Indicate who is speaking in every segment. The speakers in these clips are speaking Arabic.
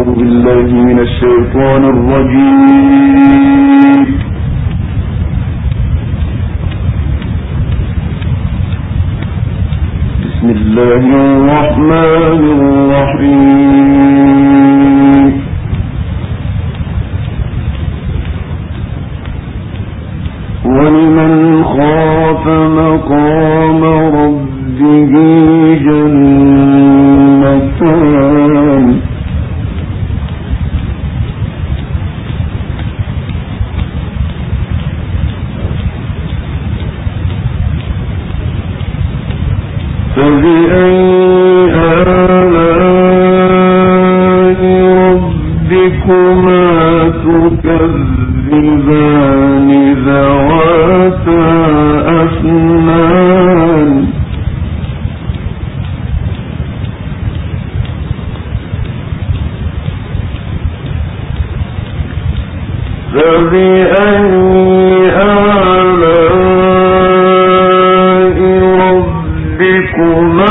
Speaker 1: أعوذ بالله من الشيطان الرجيم. بسم الله الرحمن الرحيم. ولمن خاف مقام ربه جنتان فبأي آلاء ربكما تكذبان ذواتا أفنان فبأي آلاء ربكما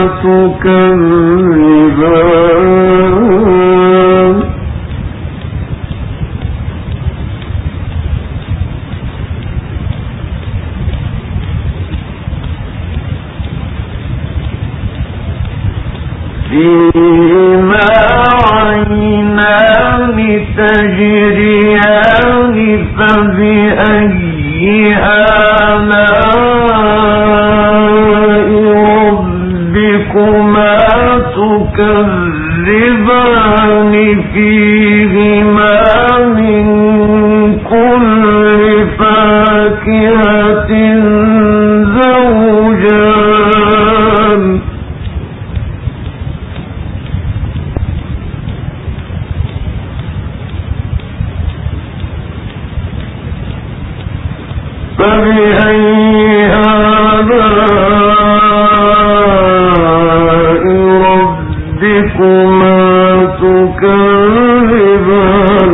Speaker 1: تكذبان فيهما عينان تجريان فبأي آلاء ربكما تكذبان فيهما من كل فاكهة زوجان فبأي آلاء ربكما تكذبان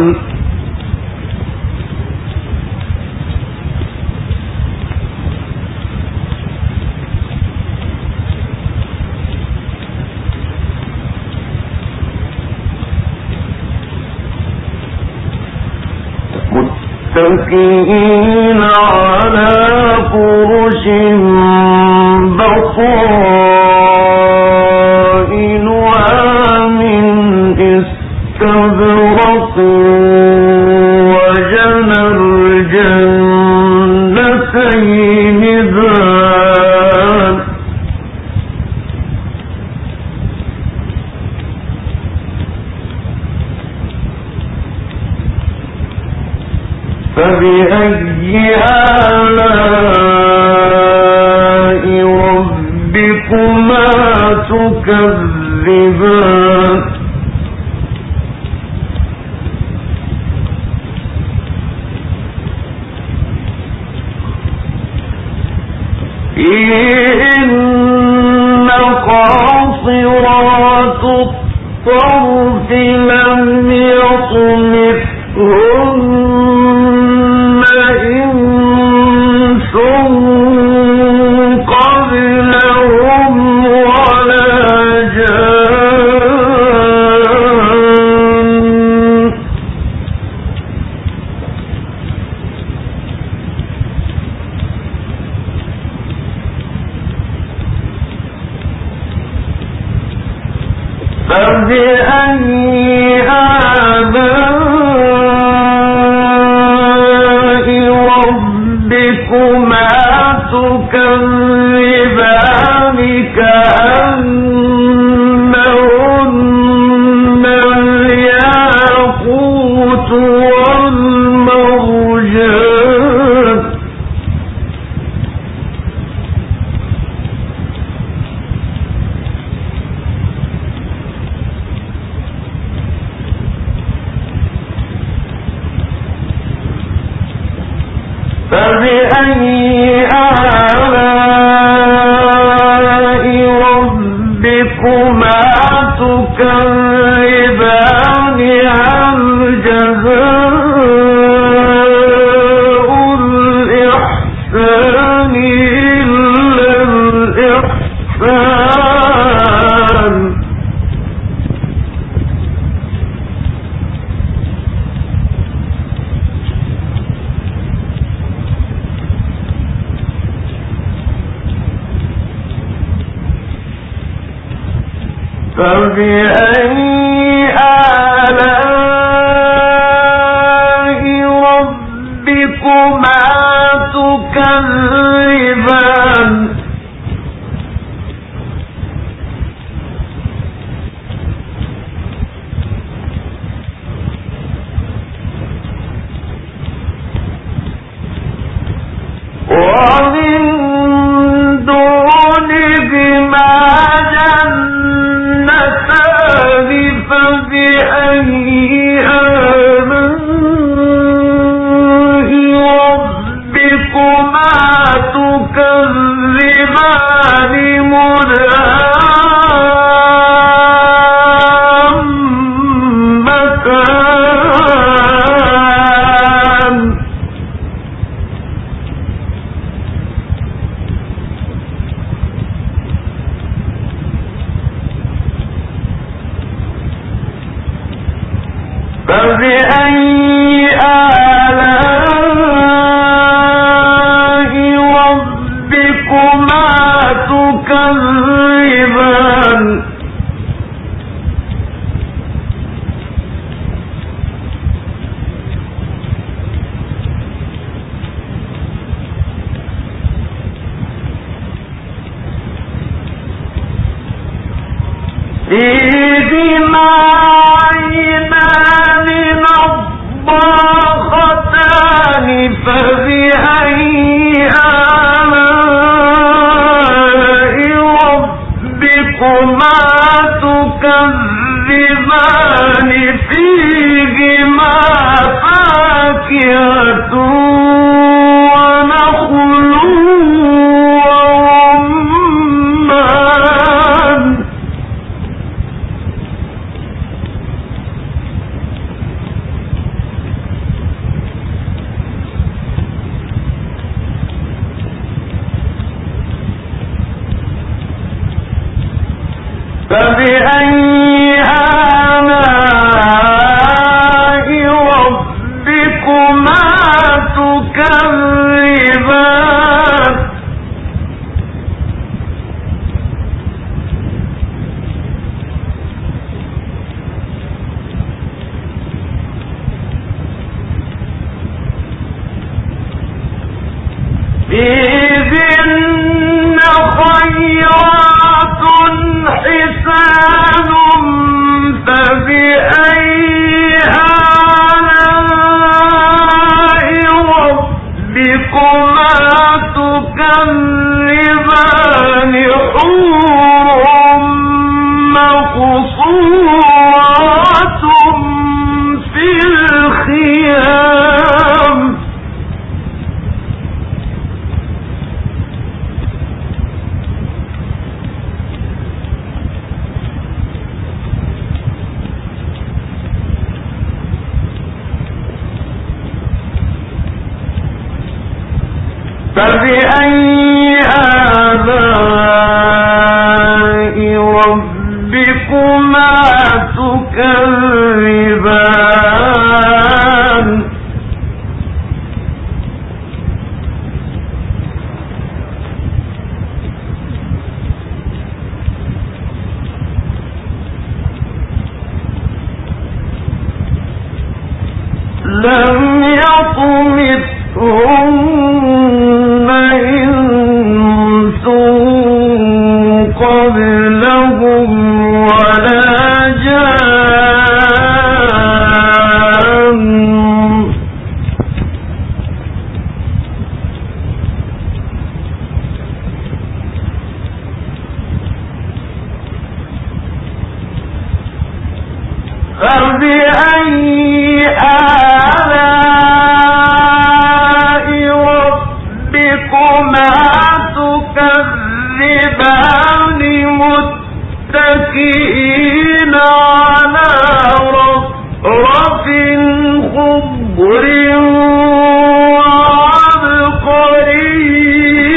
Speaker 1: متكئين على فرش بطائنها من استبرق وجنى الجنتين دان فبأي آلاء ربكما تكذبان إن قاصرات الطرف لم يطمثهن إنس قبلهم ولا جان فبأي آلاء ربكما تكذبان كأنهن الياقوت والمرجان فبأي آلاء ربكما تكذبان هل جزاء الإحسان إلا الإحسان فبأي آلاء ربكما تكذبان ومن دونهما جنتان فبأي آلاء ربكما تكذبان مدهامتان فبأي آلاء ربكما تكذبان فيهما عينان نضاختان فبأي آلاء ربكما تكذبان فيهما فاكهة ونخل ورمان فبأي آلاء ربكما تكذبان فيهن خيرات حسان فبأي آلاء ربكما تكذبان حور مقصورات في الخيام فبأي آلاء ربكما تكذبان لم يطمثهن إنس قبلهم ولا جان فبأي آلاء ربكما تكذبان متكئين على رفرف خضر وعبقري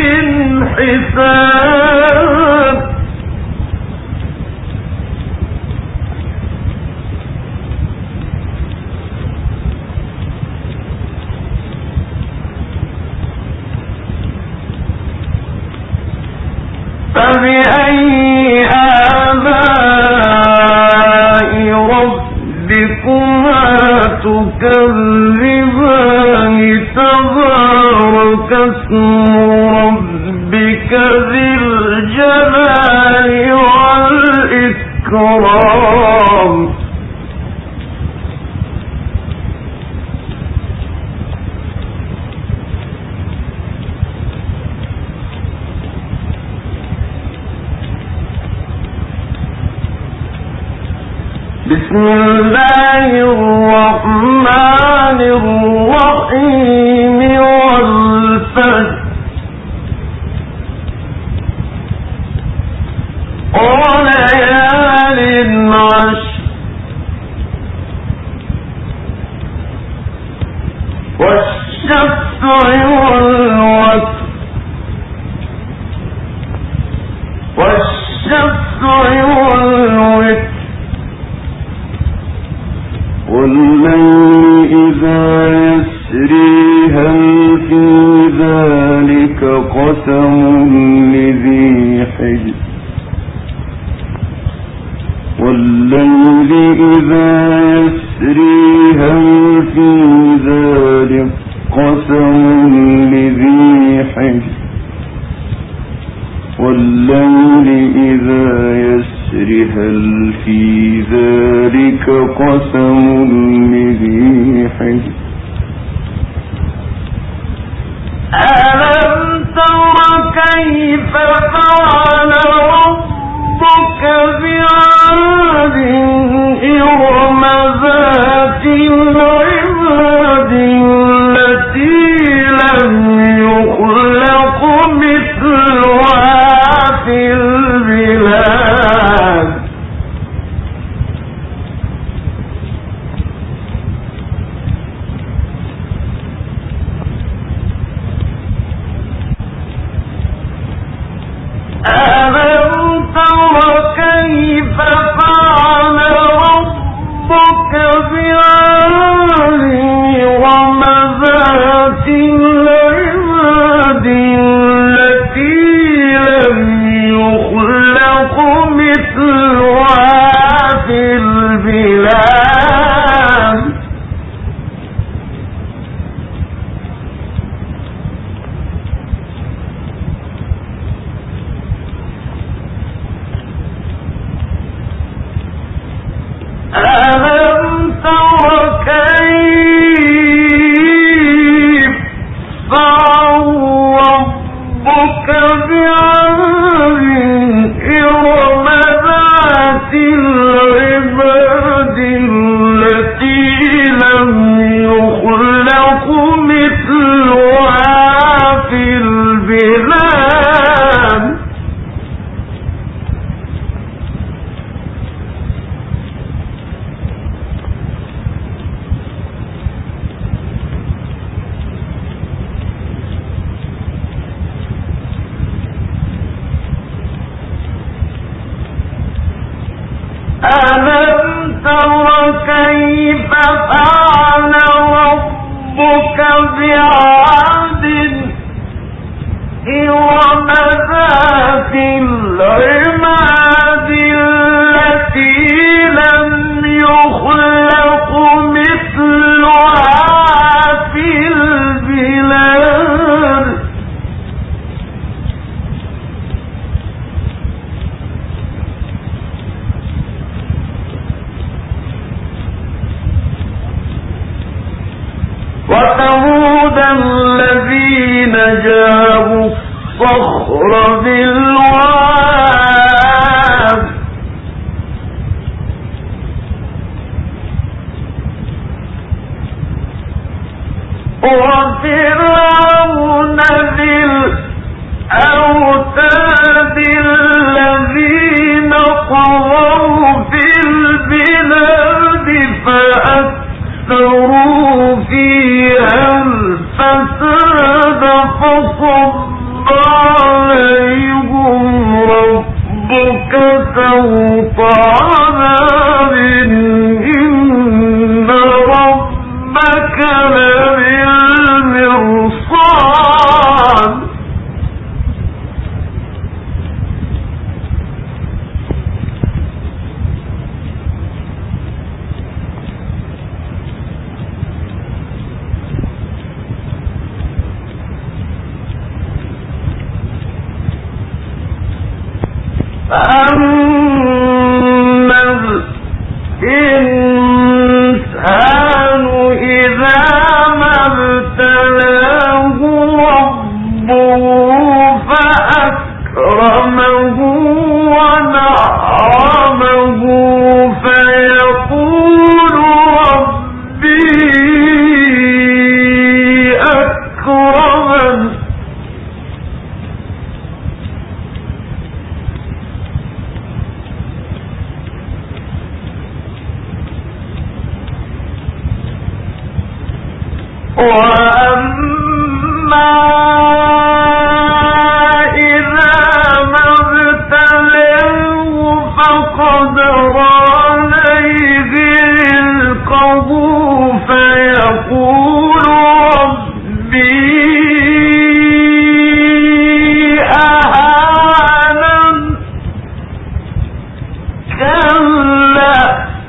Speaker 1: حسان فبأي آلاء الإكرام بسم الله الرحمن الرحيم والفجر وليال عشر والشفع والوتر والوتر والليل إذا يسري هل في ذلك قسم لذي حجر والليل إذا يسري هل في ذلك قسم لذي حجر والليل إذا يسري هل في ذلك قسم لذي حجر ألم تر كيف فعل ربك بعاد إرم ذات العماد التي لم يخلق مثلها في البلاد ألم تر كيف فعل ربك بعاد إرم ذات العماد التي لم يخلق مثلها في البلاد ألم تر كيف فعل ربك بعاد إرم ذات العماد التي لم يخلق مثلها في البلاد ألم تر كيف فعل ربك بعاد إرم ذات العماد التي لم يخلق مثلها في البلاد وثمود الذين جابوا الصخر بالواد وفرعون ذي الأوتاد الذين طغوا في البلاد فأكثروا فيها الفساد فصب عليهم ربك سوط عذاب إن ربك لبالمرصاد وأما إذا ما ابتلاه فقدر عليه رزقه فيقول ربي أهانن كلا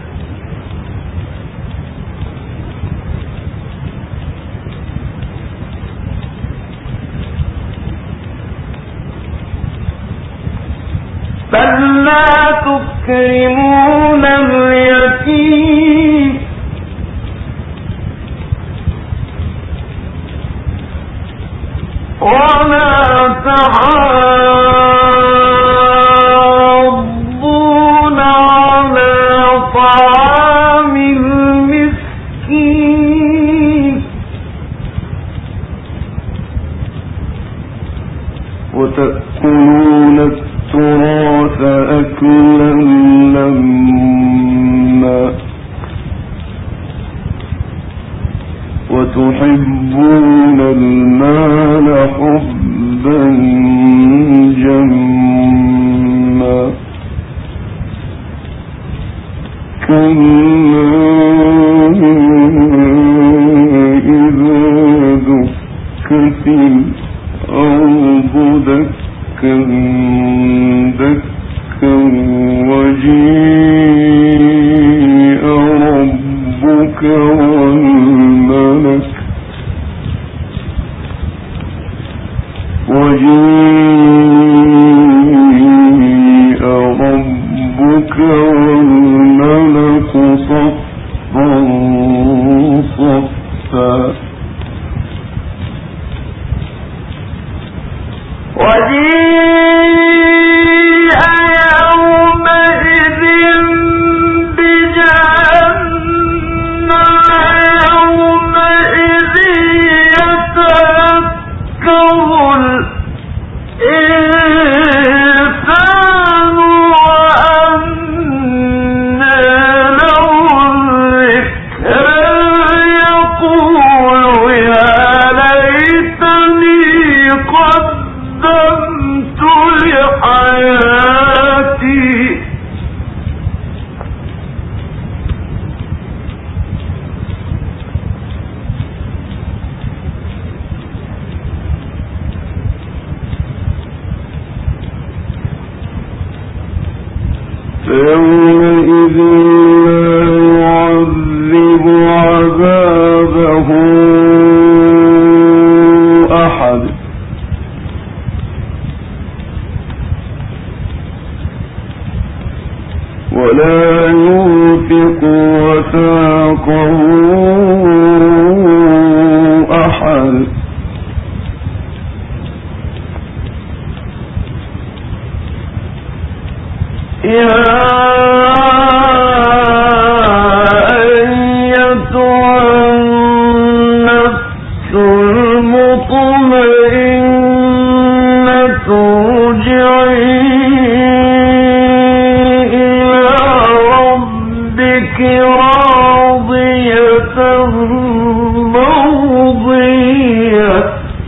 Speaker 1: بل لا تكرمون اليتيم ولا تحاضون على طعام المسكين
Speaker 2: وتأكلون التراث أكلا لما وتحبون المال حبا جما كلا إذا دكت الأرض دكا دكا وجيء ربك والملك صفا صفا
Speaker 1: وجيء يومئذ بجهنم يومئذ يتذكر الإنسان وأنى له الذكرى يقول يا ليتني قدمت لحياتي
Speaker 2: فيومئذ لا يعذب عذابه أحد ولا يوثق وثاقه أحد يا أيتها النفس المطمئنة ارجعي إلى ربك راضية مرضية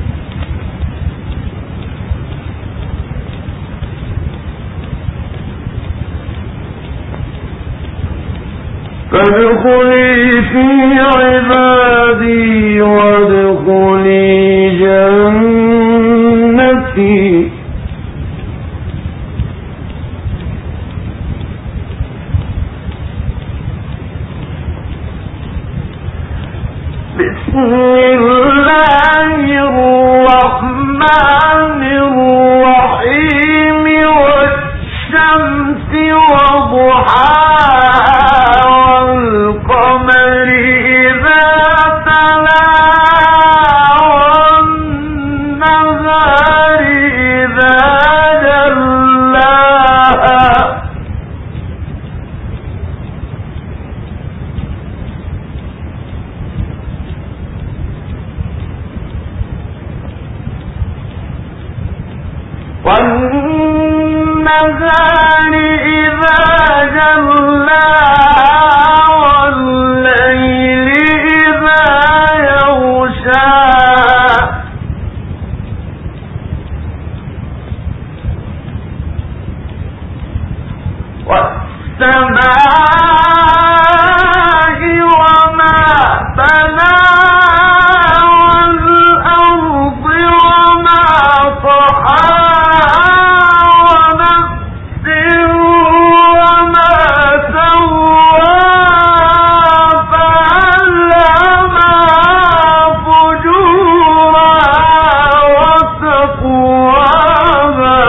Speaker 2: فادخلي في عبادي وادخلي جنتي بسم الله الرحمن الرحيم والشمس وضحاها والقمر إذا تلاها والنهار إذا جلاها والنهار إذا جلاها والليل إذا يغشاها السماء وما بناها والأرض وما طحاها ونفس وما سواها فألهمها فجورها وتقواها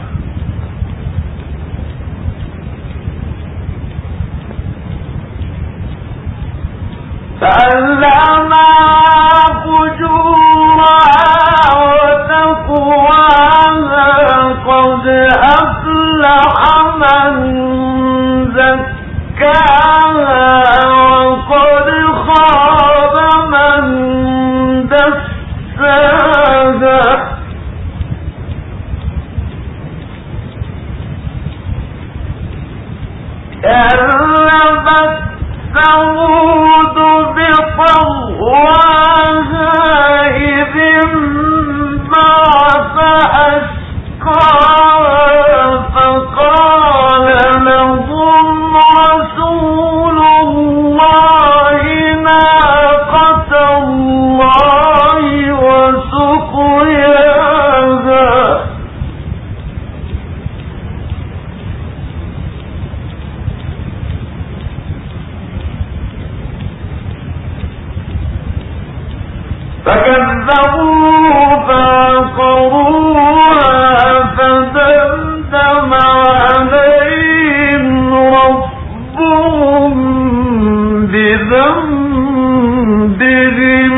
Speaker 2: قد أفلح من زكاها وقد خاب من دساها كذبت ثمود بطغواها إذ انبعث أشقاها فقال لهم رسول الله ناقة الله وسقياها فكذبوه فعقروها فدمدم عليهم ربهم بذنبهم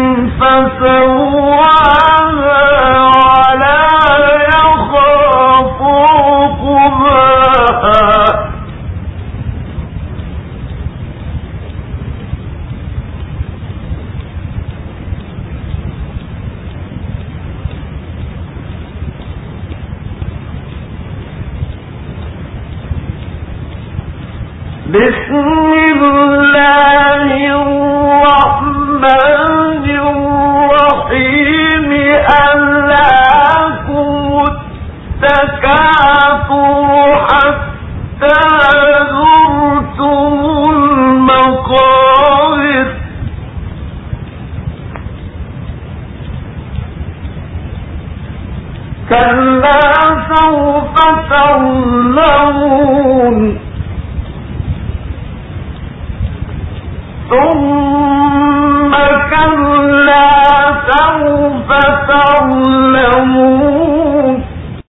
Speaker 2: فسواها ولا يخاف عقباها بسم الله الرحمن الرحيم ألهاكم التكاثر حتى زرتم المقابر كلا سوف تعلمون ثم كلا